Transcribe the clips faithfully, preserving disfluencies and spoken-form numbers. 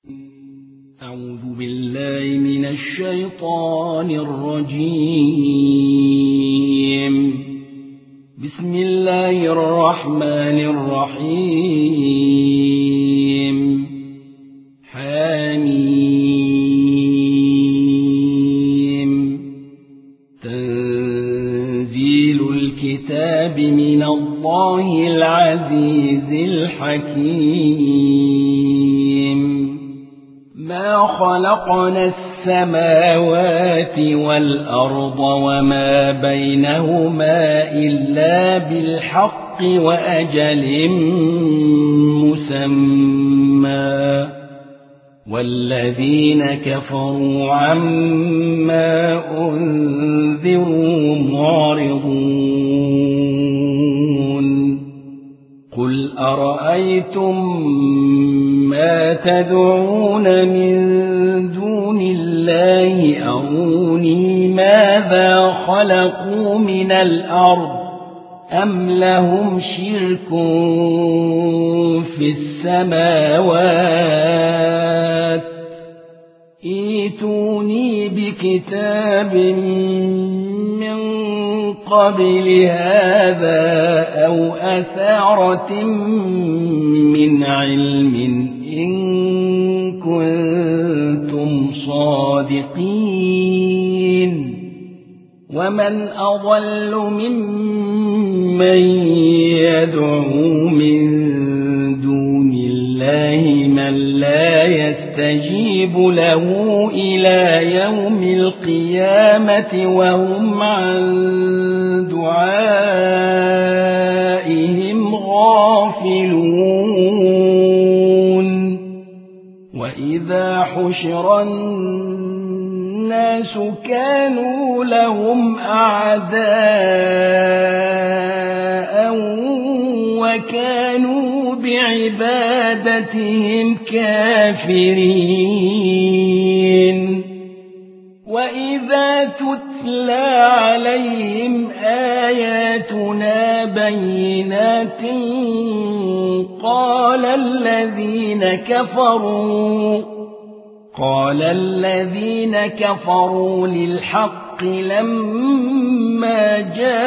أعوذ بالله من الشيطان الرجيم. بسم الله الرحمن الرحيم. حميم. تنزيل الكتاب من الله العزيز الحكيم. ما خلقنا السماوات والأرض وما بينهما إلا بالحق وأجل مسمى، والذين كفروا عما أنذروا معرضون. قل أرأيتم ما تدعون من دون الله أروني ماذا خلقوا من الأرض أم لهم شرك في السماوات. ائتوني بكتاب من قبل هذا أو أثارة من علم إن كنتم صادقين. ومن أضل ممن يدعو من دون الله من لا يستجيب له إلى يوم القيامة وهم عن دعائهم غافلون. وإذا حشر الناس كانوا لهم أعداء وكانوا بعبادتهم كافرين. وإذا تتلى عليهم آياتنا بينات قال الذين كفروا قال الذين كفروا للحق لما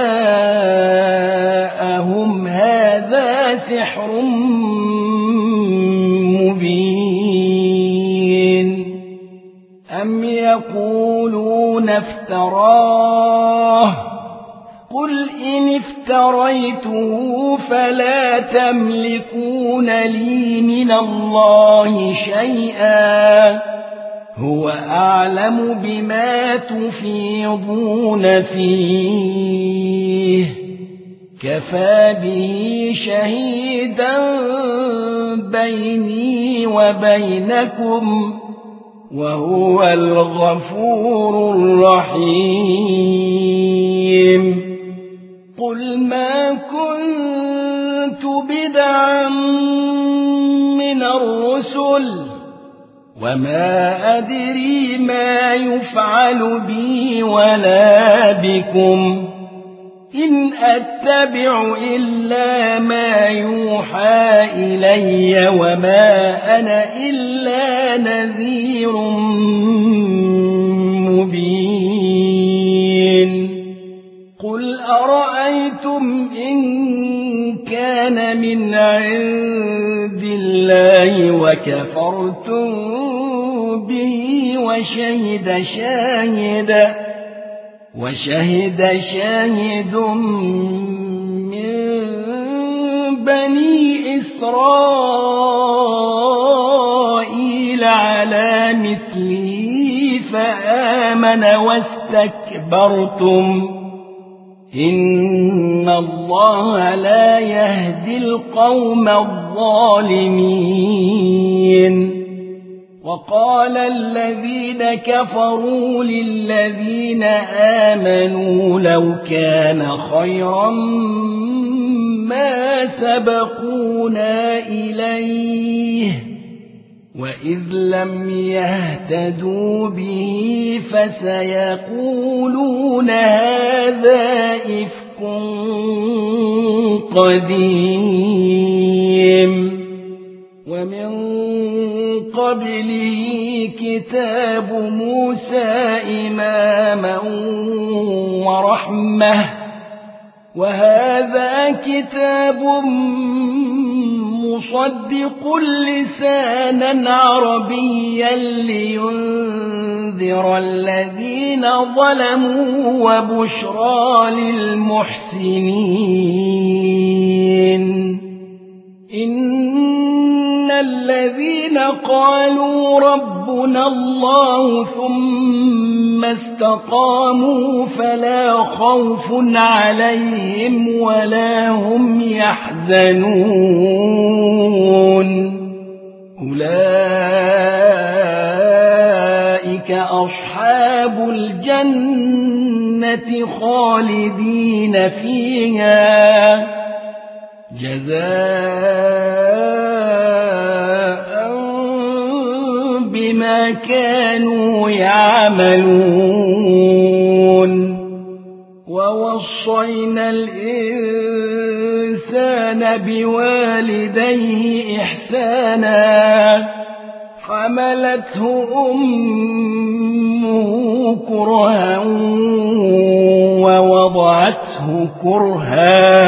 جاءهم هذا سحر مبين. أم يقولون افتراه قل إن افتريته فلا تملكون لي من الله شيئا هو أعلم بما تفيضون فيه كفى به شهيدا بيني وبينكم وهو الغفور الرحيم. قل ما كنت بدعا من الرسل وما أدري ما يفعل بي ولا بكم إن أتبع إلا ما يوحى إلي وما أنا إلا نذير مبين. قل أرأيتم إن كان من عند الله وكفرتم به وشهد شاهد وشهد شاهد من بني إسرائيل على مثله فآمن واستكبرتم إن الله لا يهدي القوم الظالمين. وقال الذين كفروا للذين آمنوا لو كان خيرا ما سبقونا إليه وإذ لم يهتدوا به فسيقولون هذا إفك قديم. ومن قبله كتاب موسى إماما ورحمة وهذا كتاب مصدق لسانا عربيا لينذر الذين ظلموا وبشرى للمحسنين إن الذين قالوا ربنا الله ثم استقاموا فلا خوف عليهم ولا هم يحزنون أولئك أصحاب الجنة خالدين فيها جزاء بما كانوا يعملون ووصينا الإنسان بوالديه إحسانا حملته أمه كرها ووضعته كرها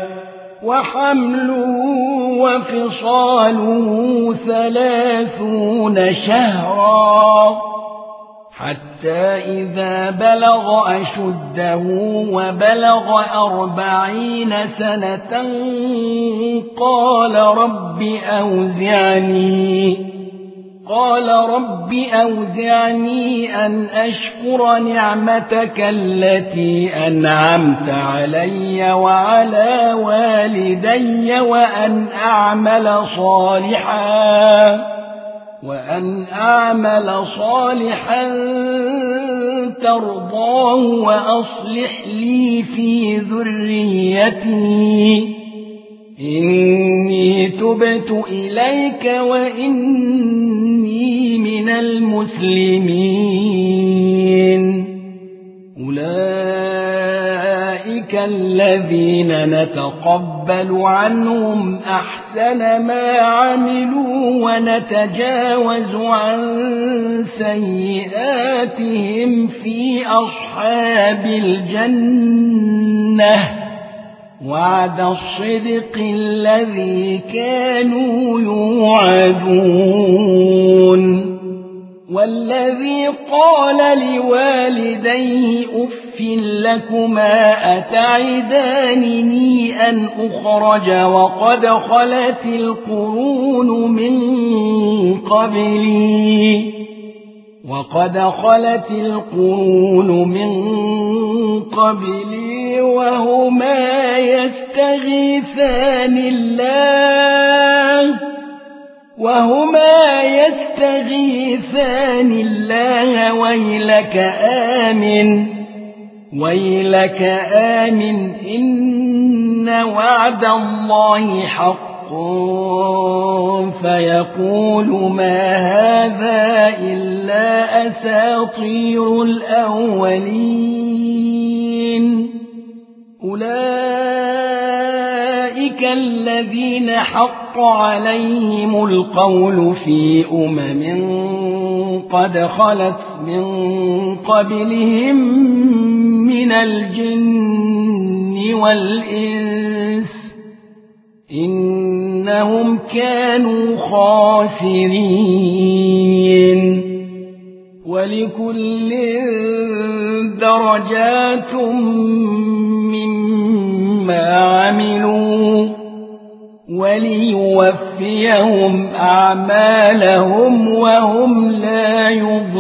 وحمله وفصاله ثلاثون شهرا حتى إذا بلغ أشده وبلغ أربعين سنة قال رب أوزعني قال رب أوزعني أن أشكر نعمتك التي أنعمت علي وعلى والدي وأن أعمل صالحا وأن أعمل صالحا ترضاه وأصلح لي في ذريتي إني تبت إليك وإني من المسلمين أولئك الذين نتقبل عنهم أحسن ما عملوا ونتجاوز عن سيئاتهم في أصحاب الجنة وعد الصدق الذي كانوا يوعدون والذي قال لوالديه أف لكما أتعدانني أن أخرج وقد خلت القرون من قبلي وقد خلت القرون من قبلي وهما يستغيثان الله وهما يستغيثان الله ويلك آمن ويلك آمن إن وعد الله حق فيقول ما هذا إلا أساطير الأولين أولئك الذين حق عليهم القول في أمم قد خلت من قبلهم من الجن والإنس إنهم كانوا خاسرين ولكل درجات مما عملوا وليوفيهم أعمالهم وهم لا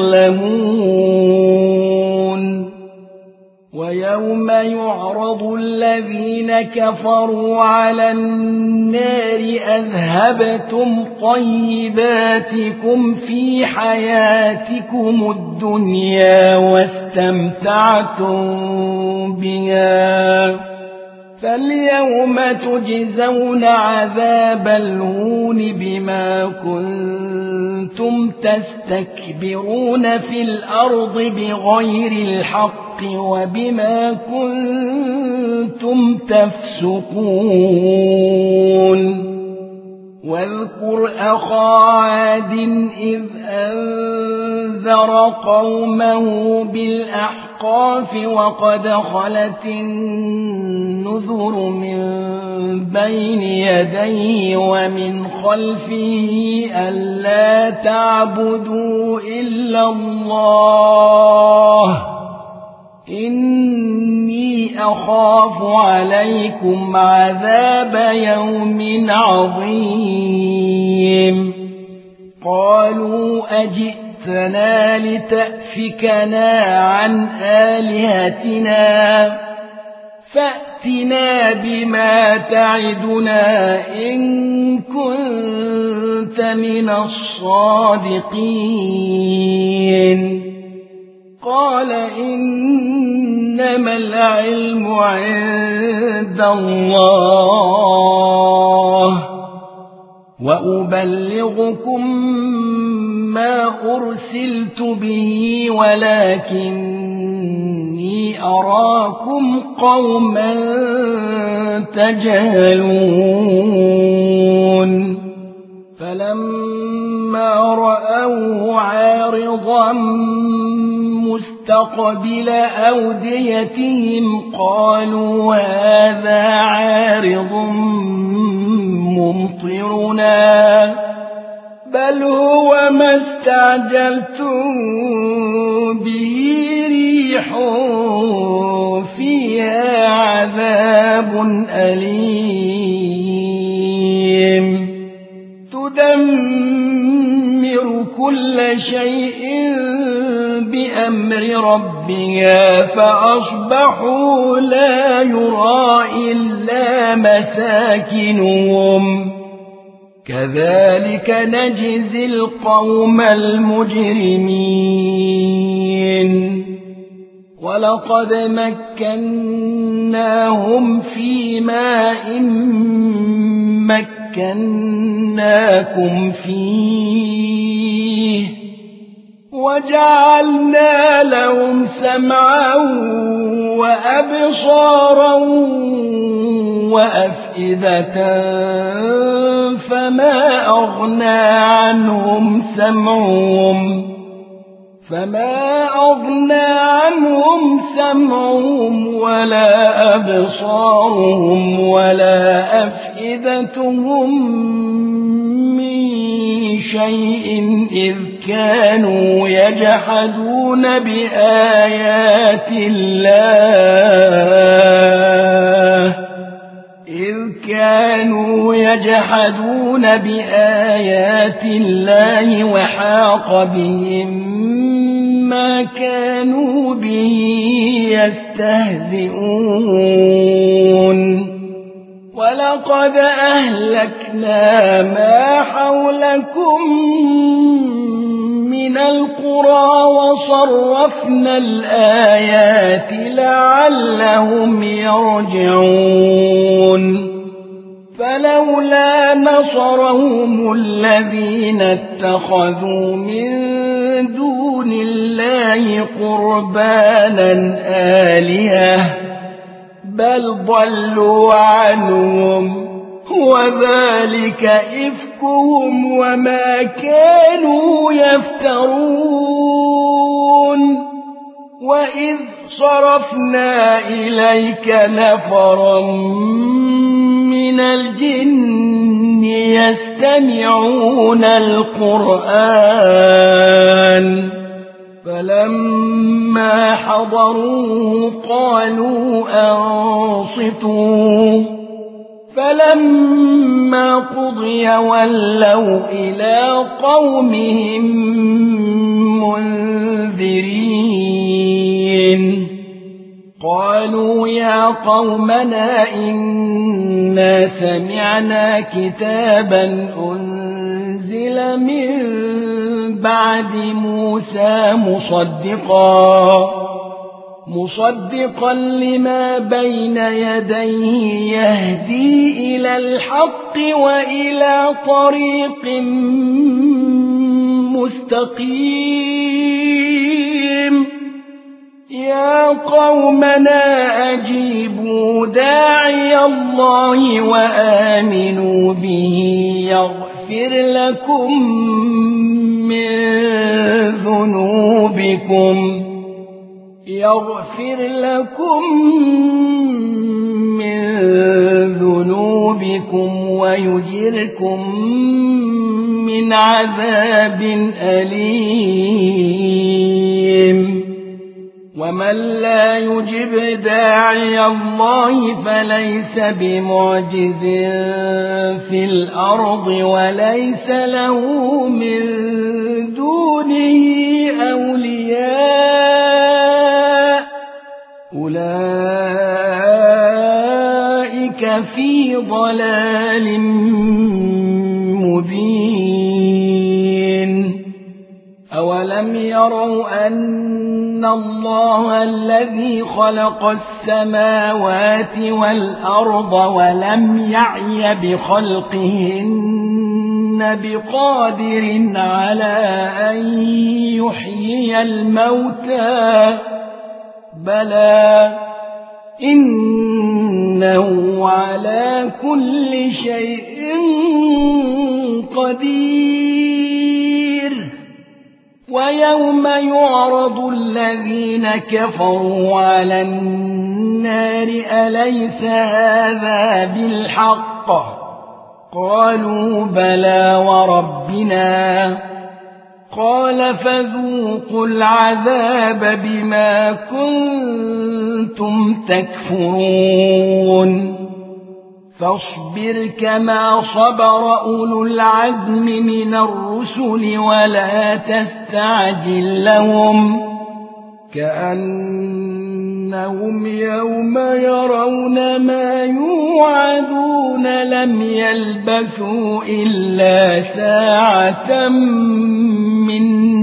يظلمون ويوم يعرض الذين كفروا على النار أذهبتم طيباتكم في حياتكم الدنيا واستمتعتم بها فاليوم تجزون عذاب الهون بما كنتم تستكبرون في الأرض بغير الحق وبما كنتم تفسقون واذكر أخا عاد إذ أنذر قومه بالأحقاف وقد خلت النذر من بين يديه ومن خلفه ألا تعبدوا إلا الله إني أخاف عليكم عذاب يوم عظيم قالوا أجئتنا لتأفكنا عن آلهتنا فأتنا بما تعدنا إن كنت من الصادقين قال إنما العلم عند الله وأبلغكم ما أرسلت به ولكني أراكم قوما تجهلون فلما رأوه عارضا مستقبل أوديتهم قالوا هذا عارض ممطرنا بل هو ما استعجلتم به ريح فيها عذاب أليم تدمر كل شيء بأمر ربها فأصبحوا لا يرى إلا مساكنهم كذلك نجزي القوم المجرمين ولقد مكناهم في ماء مكناكم فيه وجعلنا لهم سمعا وأبصارا وأفئدة فما أغنى عنهم سمعهم فما أغنى عنهم سمعهم ولا أبصارهم ولا أفئدتهم من شيء إذ كانوا يجحدون بآيات الله إذ كانوا يجحدون بآيات الله وحاق بهم ما كانوا به يستهزئون ولقد أهلكنا ما حولكم من القرى وصرفنا الآيات لعلهم يرجعون فلولا نصرهم الذين اتخذوا من دون الله قربانا آلهة بل ضلوا عنهم وذلك إفكهم وما كانوا يفترون وإذ صرفنا إليك نفرا من الجن يستمعون القرآن فلما حضروا قالوا أنصتوا فلما قضي ولوا إلى قومهم منذرين قالوا يا قومنا إنا سمعنا كتابا أنزل من بعد موسى مصدقا مصدقا لما بين يديه يهدي إلى الحق وإلى طريق مستقيم يا قومنا أجيبوا داعي الله وآمنوا به يغفر لكم من ذنوبكم يغفر لكم من ذنوبكم ويجركم من عذاب أليم ومن لا يجب داعي الله فليس بمعجز في الأرض وليس له من دونه أولياء أولئك في ضلال مبين أولم يروا أن الله الذي خلق السماوات والأرض ولم يعي بخلقهن بقادر على أن يحيي الموتى بلى إنه على كل شيء قدير ويوم يعرض الذين كفروا على النار أليس هذا بالحق قالوا بلى وربنا قال فذوقوا العذاب بما كنتم تكفرون فاصبر كما صبر أولو العزم من الرسل ولا تستعجل لهم كأنهم يوم يرون ما يوعدون لم يلبثوا إلا ساعة من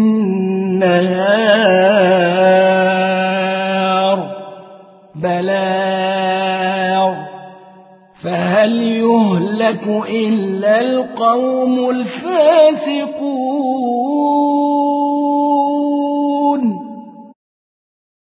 نهار بلاغ فهل يهلك إلا القوم الفاسقون